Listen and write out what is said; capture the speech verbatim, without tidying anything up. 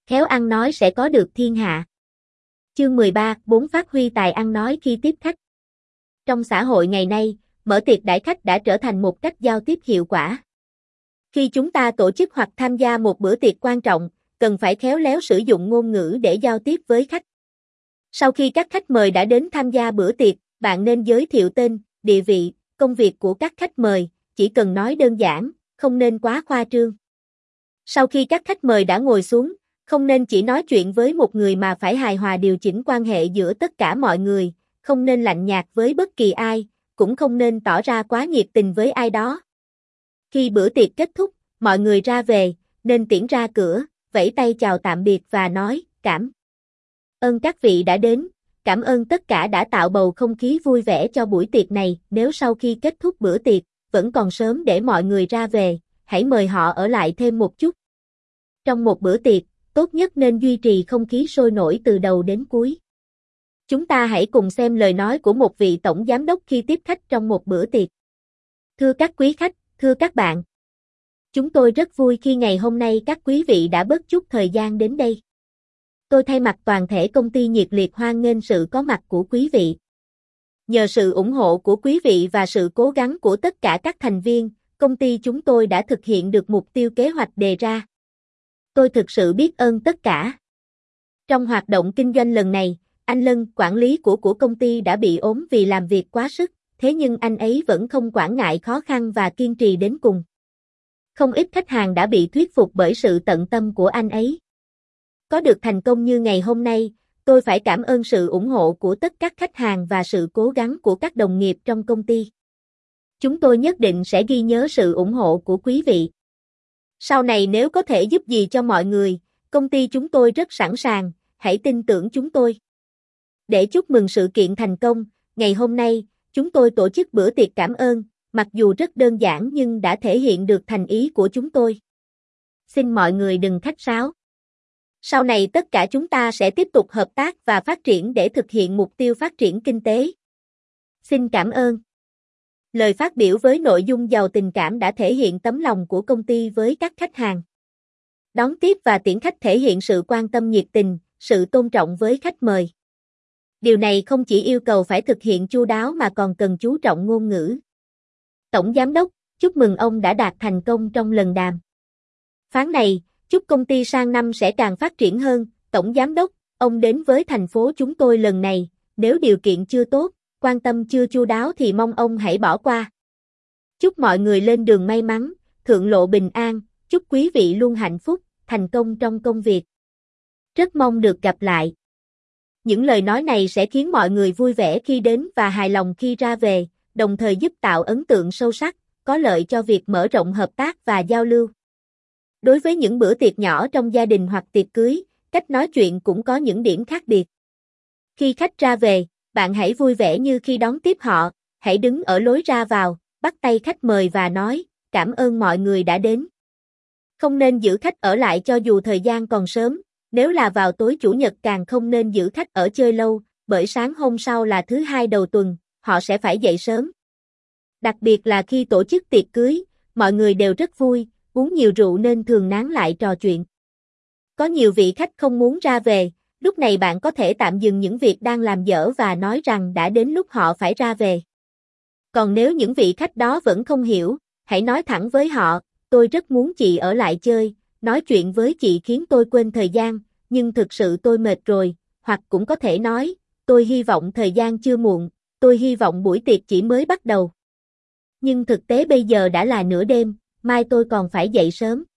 Khéo ăn nói sẽ có được thiên hạ. Chương mười ba, bốn phát huy tài ăn nói khi tiếp khách. Trong xã hội ngày nay, mở tiệc đãi khách đã trở thành một cách giao tiếp hiệu quả. Khi chúng ta tổ chức hoặc tham gia một bữa tiệc quan trọng, cần phải khéo léo sử dụng ngôn ngữ để giao tiếp với khách. Sau khi các khách mời đã đến tham gia bữa tiệc, bạn nên giới thiệu tên, địa vị, công việc của các khách mời, chỉ cần nói đơn giản, không nên quá khoa trương. Sau khi các khách mời đã ngồi xuống, không nên chỉ nói chuyện với một người mà phải hài hòa điều chỉnh quan hệ giữa tất cả mọi người, không nên lạnh nhạt với bất kỳ ai, cũng không nên tỏ ra quá nhiệt tình với ai đó. Khi bữa tiệc kết thúc, mọi người ra về, nên tiễn ra cửa, vẫy tay chào tạm biệt và nói, cảm ơn các vị đã đến, cảm ơn tất cả đã tạo bầu không khí vui vẻ cho buổi tiệc này. Nếu sau khi kết thúc bữa tiệc, vẫn còn sớm để mọi người ra về, hãy mời họ ở lại thêm một chút. Trong một bữa tiệc, tốt nhất nên duy trì không khí sôi nổi từ đầu đến cuối. Chúng ta hãy cùng xem lời nói của một vị tổng giám đốc khi tiếp khách trong một bữa tiệc. Thưa các quý khách, thưa các bạn. Chúng tôi rất vui khi ngày hôm nay các quý vị đã bớt chút thời gian đến đây. Tôi thay mặt toàn thể công ty nhiệt liệt hoan nghênh sự có mặt của quý vị. Nhờ sự ủng hộ của quý vị và sự cố gắng của tất cả các thành viên, công ty chúng tôi đã thực hiện được mục tiêu kế hoạch đề ra. Tôi thực sự biết ơn tất cả. Trong hoạt động kinh doanh lần này, anh Lân, quản lý của của công ty đã bị ốm vì làm việc quá sức, thế nhưng anh ấy vẫn không quản ngại khó khăn và kiên trì đến cùng. Không ít khách hàng đã bị thuyết phục bởi sự tận tâm của anh ấy. Có được thành công như ngày hôm nay, tôi phải cảm ơn sự ủng hộ của tất cả khách hàng và sự cố gắng của các đồng nghiệp trong công ty. Chúng tôi nhất định sẽ ghi nhớ sự ủng hộ của quý vị. Sau này nếu có thể giúp gì cho mọi người, công ty chúng tôi rất sẵn sàng, hãy tin tưởng chúng tôi. Để chúc mừng sự kiện thành công, ngày hôm nay, chúng tôi tổ chức bữa tiệc cảm ơn, mặc dù rất đơn giản nhưng đã thể hiện được thành ý của chúng tôi. Xin mọi người đừng khách sáo. Sau này tất cả chúng ta sẽ tiếp tục hợp tác và phát triển để thực hiện mục tiêu phát triển kinh tế. Xin cảm ơn. Lời phát biểu với nội dung giàu tình cảm đã thể hiện tấm lòng của công ty với các khách hàng. Đón tiếp và tiễn khách thể hiện sự quan tâm nhiệt tình, sự tôn trọng với khách mời. Điều này không chỉ yêu cầu phải thực hiện chu đáo mà còn cần chú trọng ngôn ngữ. Tổng Giám đốc, chúc mừng ông đã đạt thành công trong lần đàm phán này, chúc công ty sang năm sẽ càng phát triển hơn. Tổng Giám đốc, ông đến với thành phố chúng tôi lần này, nếu điều kiện chưa tốt, quan tâm chưa chu đáo thì mong ông hãy bỏ qua. Chúc mọi người lên đường may mắn, thượng lộ bình an, chúc quý vị luôn hạnh phúc, thành công trong công việc. Rất mong được gặp lại. Những lời nói này sẽ khiến mọi người vui vẻ khi đến và hài lòng khi ra về, đồng thời giúp tạo ấn tượng sâu sắc, có lợi cho việc mở rộng hợp tác và giao lưu. Đối với những bữa tiệc nhỏ trong gia đình hoặc tiệc cưới, cách nói chuyện cũng có những điểm khác biệt. Khi khách ra về, bạn hãy vui vẻ như khi đón tiếp họ, hãy đứng ở lối ra vào, bắt tay khách mời và nói, cảm ơn mọi người đã đến. Không nên giữ khách ở lại cho dù thời gian còn sớm, nếu là vào tối chủ nhật càng không nên giữ khách ở chơi lâu, bởi sáng hôm sau là thứ hai đầu tuần, họ sẽ phải dậy sớm. Đặc biệt là khi tổ chức tiệc cưới, mọi người đều rất vui, uống nhiều rượu nên thường nán lại trò chuyện. Có nhiều vị khách không muốn ra về, lúc này bạn có thể tạm dừng những việc đang làm dở và nói rằng đã đến lúc họ phải ra về. Còn nếu những vị khách đó vẫn không hiểu, hãy nói thẳng với họ, tôi rất muốn chị ở lại chơi, nói chuyện với chị khiến tôi quên thời gian, nhưng thực sự tôi mệt rồi, hoặc cũng có thể nói, tôi hy vọng thời gian chưa muộn, tôi hy vọng buổi tiệc chỉ mới bắt đầu. Nhưng thực tế bây giờ đã là nửa đêm, mai tôi còn phải dậy sớm.